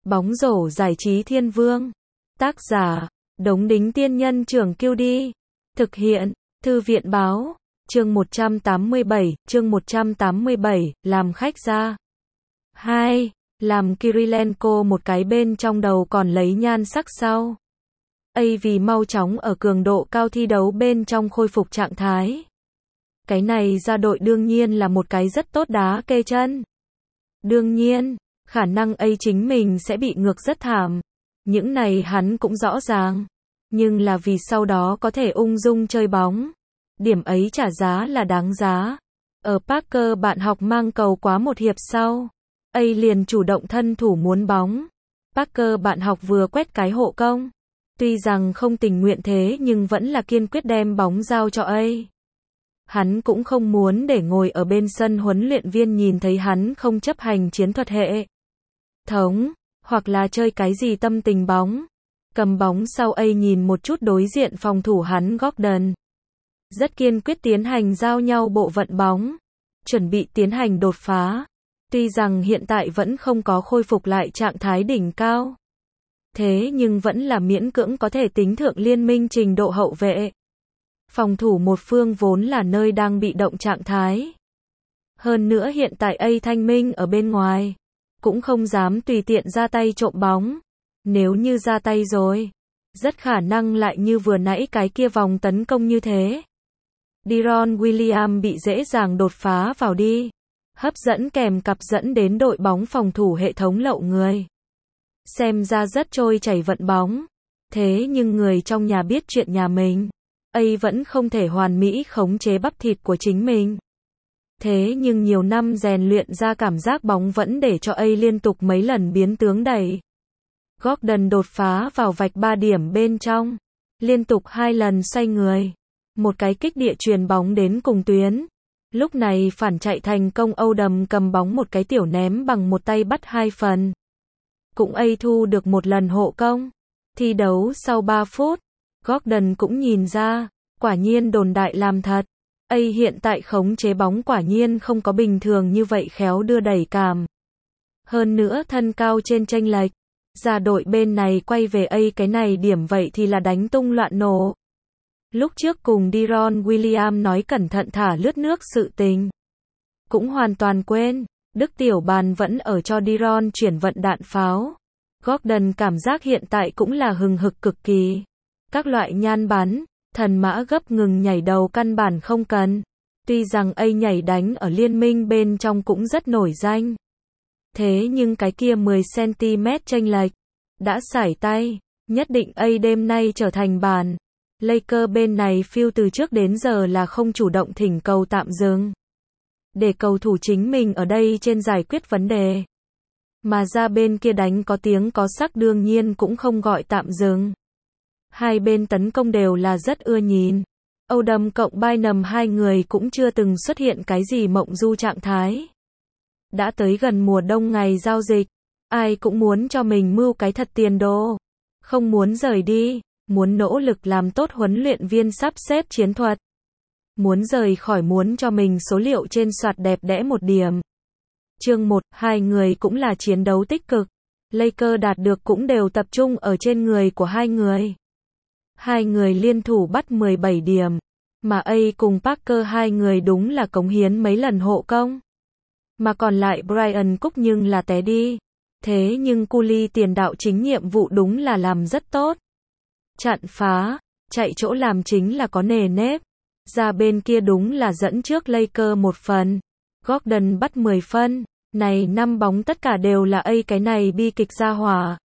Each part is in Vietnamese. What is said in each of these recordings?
Bóng rổ giải trí thiên vương. Tác giả, Đống Đính Tiên Nhân Trưởng Kiêu Đi. Thực hiện, Thư viện Báo. Chương 187, làm khách ra. 2. Làm Kirilenko một cái bên trong đầu còn lấy nhan sắc sau. Vì mau chóng ở cường độ cao thi đấu bên trong khôi phục trạng thái. Cái này ra đội đương nhiên là một cái rất tốt đá kê chân. Đương nhiên, khả năng chính mình sẽ bị ngược rất thảm. Những này hắn cũng rõ ràng. Nhưng là vì sau đó có thể ung dung chơi bóng. Điểm ấy trả giá là đáng giá. Ở Parker bạn học mang cầu quá một hiệp sau. Liền chủ động thân thủ muốn bóng. Parker bạn học vừa quét cái hộ công. Tuy rằng không tình nguyện thế nhưng vẫn là kiên quyết đem bóng giao cho Hắn cũng không muốn để ngồi ở bên sân huấn luyện viên nhìn thấy hắn không chấp hành chiến thuật hệ thống, hoặc là chơi cái gì tâm tình bóng. Cầm bóng sau nhìn một chút đối diện phòng thủ hắn Gordon. Rất kiên quyết tiến hành giao nhau bộ vận bóng, chuẩn bị tiến hành đột phá. Tuy rằng hiện tại vẫn không có khôi phục lại trạng thái đỉnh cao. Thế nhưng vẫn là miễn cưỡng có thể tính thượng liên minh trình độ hậu vệ. Phòng thủ một phương vốn là nơi đang bị động trạng thái. Hơn nữa hiện tại thanh minh ở bên ngoài. Cũng không dám tùy tiện ra tay trộm bóng. Nếu như ra tay rồi, rất khả năng lại như vừa nãy cái kia vòng tấn công như thế. Deron Williams bị dễ dàng đột phá vào đi. Hấp dẫn kèm cặp dẫn đến đội bóng phòng thủ hệ thống lậu người. Xem ra rất trôi chảy vận bóng. Thế nhưng người trong nhà biết chuyện nhà mình. Vẫn không thể hoàn mỹ khống chế bắp thịt của chính mình. Thế nhưng nhiều năm rèn luyện ra cảm giác bóng vẫn để cho liên tục mấy lần biến tướng đẩy. Gordon đột phá vào vạch 3 điểm bên trong. Liên tục 2 lần xoay người. Một cái kích địa truyền bóng đến cùng tuyến. Lúc này phản chạy thành công Odom cầm bóng một cái tiểu ném bằng một tay bắt 2 phần. Cũng thu được một lần hộ công. Thi đấu sau 3 phút. Gordon cũng nhìn ra. Quả nhiên đồn đại làm thật. Hiện tại khống chế bóng quả nhiên không có bình thường như vậy khéo đưa đẩy cảm. Hơn nữa thân cao trên chênh lệch. Ra đội bên này quay về cái này điểm vậy thì là đánh tung loạn nổ. Lúc trước cùng Deron Williams nói cẩn thận thả lướt nước sự tình. Cũng hoàn toàn quên. Đức Tiểu Bàn vẫn ở cho Deron chuyển vận đạn pháo. Gordon cảm giác hiện tại cũng là hừng hực cực kỳ. Các loại nhan bắn, thần mã gấp ngừng nhảy đầu căn bản không cần. Tuy rằng nhảy đánh ở liên minh bên trong cũng rất nổi danh. Thế nhưng cái kia 10cm chênh lệch. Đã sải tay. Nhất định đêm nay trở thành bàn. Lakers bên này Phil từ trước đến giờ là không chủ động thỉnh cầu tạm dừng. Để cầu thủ chính mình ở đây trên giải quyết vấn đề. Mà ra bên kia đánh có tiếng có sắc đương nhiên cũng không gọi tạm dừng. Hai bên tấn công đều là rất ưa nhìn. Odom cộng Bynum hai người cũng chưa từng xuất hiện cái gì mộng du trạng thái. Đã tới gần mùa đông ngày giao dịch. Ai cũng muốn cho mình mưu cái thật tiền đồ. Không muốn rời đi. Muốn nỗ lực làm tốt huấn luyện viên sắp xếp chiến thuật. Muốn rời khỏi muốn cho mình số liệu trên soạt đẹp đẽ một điểm. Chương 1, hai người cũng là chiến đấu tích cực. Lakers đạt được cũng đều tập trung ở trên người của hai người. Hai người liên thủ bắt 17 điểm. Mà cùng Parker hai người đúng là cống hiến mấy lần hộ công. Mà còn lại Brian Cook nhưng là té đi. Thế nhưng Curry tiền đạo chính nhiệm vụ đúng là làm rất tốt. Chặn phá, chạy chỗ làm chính là có nề nếp. Ra bên kia đúng là dẫn trước Lakers một phần. Gordon bắt 10 phân. Này 5 bóng tất cả đều là cái này bi kịch ra hỏa.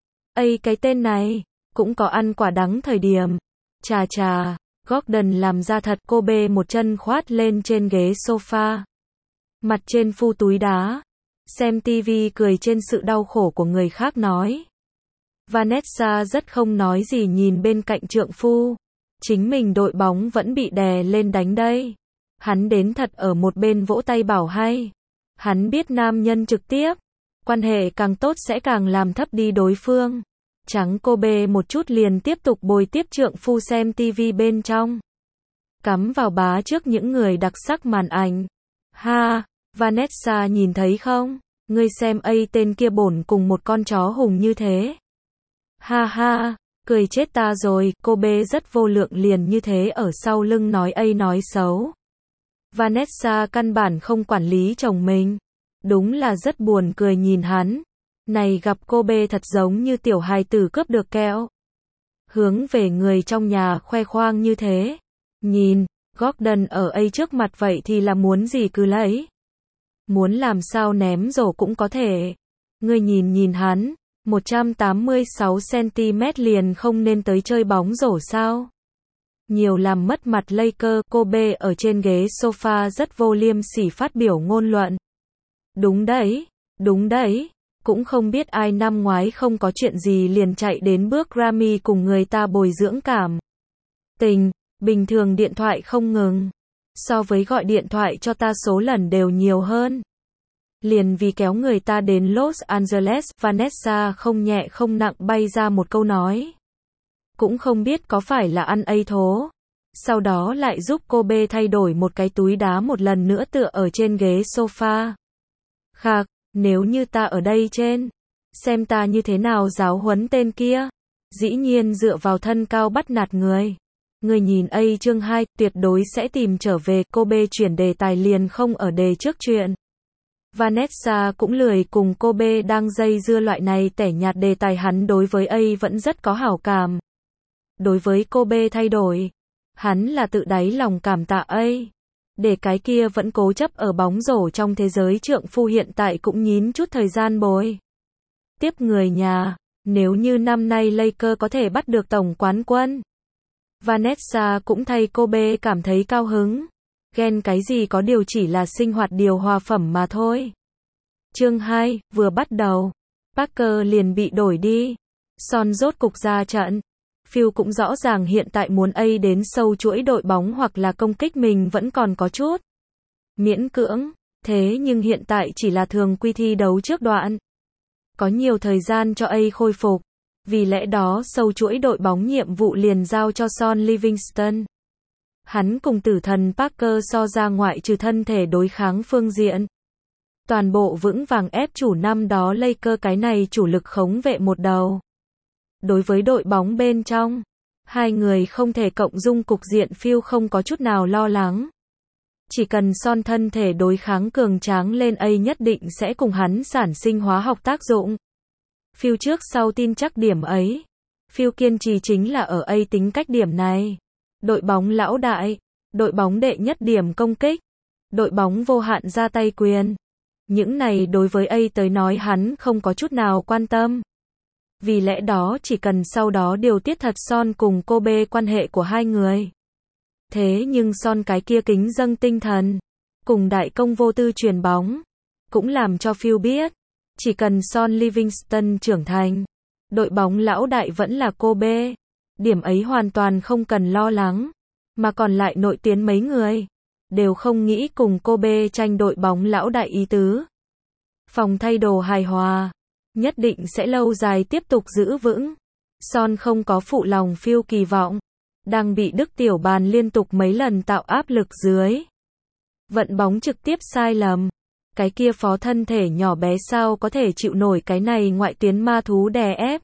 Cái tên này, cũng có ăn quả đắng thời điểm. Chà, Gordon làm ra thật cô bê một chân khoát lên trên ghế sofa. Mặt trên phu túi đá. Xem TV cười trên sự đau khổ của người khác nói. Vanessa rất không nói gì nhìn bên cạnh trượng phu. Chính mình đội bóng vẫn bị đè lên đánh đây. Hắn đến thật ở một bên vỗ tay bảo hay. Hắn biết nam nhân trực tiếp. Quan hệ càng tốt sẽ càng làm thấp đi đối phương. Trắng cô bê một chút liền tiếp tục bồi tiếp trượng phu xem TV bên trong. Cắm vào bá trước những người đặc sắc màn ảnh. Ha, Vanessa nhìn thấy không? Ngươi xem ấy tên kia bổn cùng một con chó hùng như thế. Ha ha, cười chết ta rồi, cô bê rất vô lượng liền như thế ở sau lưng nói ấy nói xấu. Vanessa căn bản không quản lý chồng mình. Đúng là rất buồn cười nhìn hắn. Này gặp cô bê thật giống như tiểu hài tử cướp được kẹo. Hướng về người trong nhà khoe khoang như thế. Nhìn, Gordon ở ấy trước mặt vậy thì là muốn gì cứ lấy. Muốn làm sao ném rổ cũng có thể. Ngươi nhìn hắn, 186cm liền không nên tới chơi bóng rổ sao? Nhiều làm mất mặt Laker, cô bê ở trên ghế sofa rất vô liêm sỉ phát biểu ngôn luận. Đúng đấy, cũng không biết ai năm ngoái không có chuyện gì liền chạy đến bước Grammy cùng người ta bồi dưỡng cảm tình, bình thường điện thoại không ngừng. So với gọi điện thoại cho ta số lần đều nhiều hơn. Liền vì kéo người ta đến Los Angeles, Vanessa không nhẹ không nặng bay ra một câu nói. Cũng không biết có phải là ăn ấy thố. Sau đó lại giúp cô bê thay đổi một cái túi đá một lần nữa tựa ở trên ghế sofa. Khạc, nếu như ta ở đây trên, xem ta như thế nào giáo huấn tên kia. Dĩ nhiên dựa vào thân cao bắt nạt người. Người nhìn ấy chương 2, tuyệt đối sẽ tìm trở về, cô bê chuyển đề tài liền không ở đề trước chuyện. Vanessa cũng lười cùng cô bê đang dây dưa loại này tẻ nhạt đề tài, hắn đối với ấy vẫn rất có hảo cảm. Đối với cô bê thay đổi, hắn là tự đáy lòng cảm tạ ấy. Để cái kia vẫn cố chấp ở bóng rổ trong thế giới trượng phu hiện tại cũng nhín chút thời gian bồi. Tiếp người nhà, nếu như năm nay Laker có thể bắt được tổng quán quân. Vanessa cũng thay cô bê cảm thấy cao hứng. Ghen cái gì, có điều chỉ là sinh hoạt điều hòa phẩm mà thôi. Chương 2, vừa bắt đầu, Parker liền bị đổi đi. Son rốt cục ra trận. Phil cũng rõ ràng hiện tại muốn ấy đến sâu chuỗi đội bóng hoặc là công kích mình vẫn còn có chút miễn cưỡng. Thế nhưng hiện tại chỉ là thường quy thi đấu trước đoạn. Có nhiều thời gian cho ấy khôi phục. Vì lẽ đó sâu chuỗi đội bóng nhiệm vụ liền giao cho Son Livingston. Hắn cùng tử thần Parker so ra ngoại trừ thân thể đối kháng phương diện. Toàn bộ vững vàng ép chủ năm đó Laker cái này chủ lực khống vệ một đầu. Đối với đội bóng bên trong, hai người không thể cộng dung cục diện, Phil không có chút nào lo lắng. Chỉ cần Son thân thể đối kháng cường tráng lên, ấy nhất định sẽ cùng hắn sản sinh hóa học tác dụng. Phil trước sau tin chắc điểm ấy. Phil kiên trì chính là ở ấy tính cách điểm này. Đội bóng lão đại, đội bóng đệ nhất điểm công kích, đội bóng vô hạn ra tay quyền. Những này đối với ấy tới nói hắn không có chút nào quan tâm. Vì lẽ đó chỉ cần sau đó điều tiết thật Son cùng cô bê quan hệ của hai người. Thế nhưng Son cái kia kính dâng tinh thần, cùng đại công vô tư truyền bóng, cũng làm cho Phil biết, chỉ cần Son Livingston trưởng thành, đội bóng lão đại vẫn là cô bê. Điểm ấy hoàn toàn không cần lo lắng, mà còn lại nội tiến mấy người, đều không nghĩ cùng cô bê tranh đội bóng lão đại ý tứ. Phòng thay đồ hài hòa, nhất định sẽ lâu dài tiếp tục giữ vững. Son không có phụ lòng Phil kỳ vọng, đang bị Đức Tiểu Bàn liên tục mấy lần tạo áp lực dưới. Vận bóng trực tiếp sai lầm. Cái kia phó thân thể nhỏ bé sao có thể chịu nổi cái này ngoại tuyến ma thú đè ép.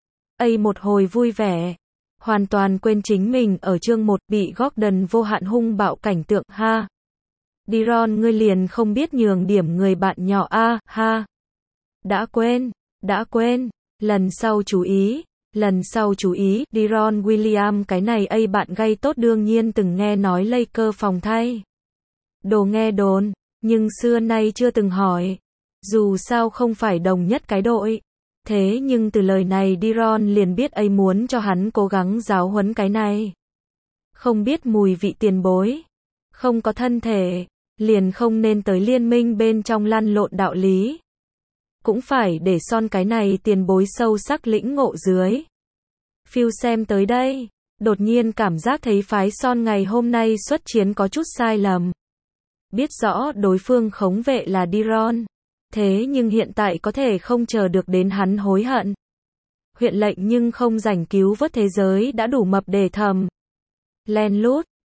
Ấy một hồi vui vẻ, hoàn toàn quên chính mình ở chương 1 bị Gordon vô hạn hung bạo cảnh tượng ha. De'Ron ngươi liền không biết nhường điểm người bạn nhỏ a ha. Đã quên, lần sau chú ý, De'Ron Williams cái này ấy bạn gây tốt đương nhiên từng nghe nói Laker phòng thay đồ nghe đồn, nhưng xưa nay chưa từng hỏi. Dù sao không phải đồng nhất cái đội. Thế nhưng từ lời này De'Ron liền biết ấy muốn cho hắn cố gắng giáo huấn cái này. Không biết mùi vị tiền bối, không có thân thể, liền không nên tới liên minh bên trong lăn lộn đạo lý. Cũng phải để Son cái này tiền bối sâu sắc lĩnh ngộ dưới. Phil xem tới đây, đột nhiên cảm giác thấy phái Son ngày hôm nay xuất chiến có chút sai lầm. Biết rõ đối phương khống vệ là De'Ron. Thế nhưng hiện tại có thể không chờ được đến hắn hối hận. Huyện lệnh nhưng không rảnh cứu vớt thế giới đã đủ mập để thầm. Len lút,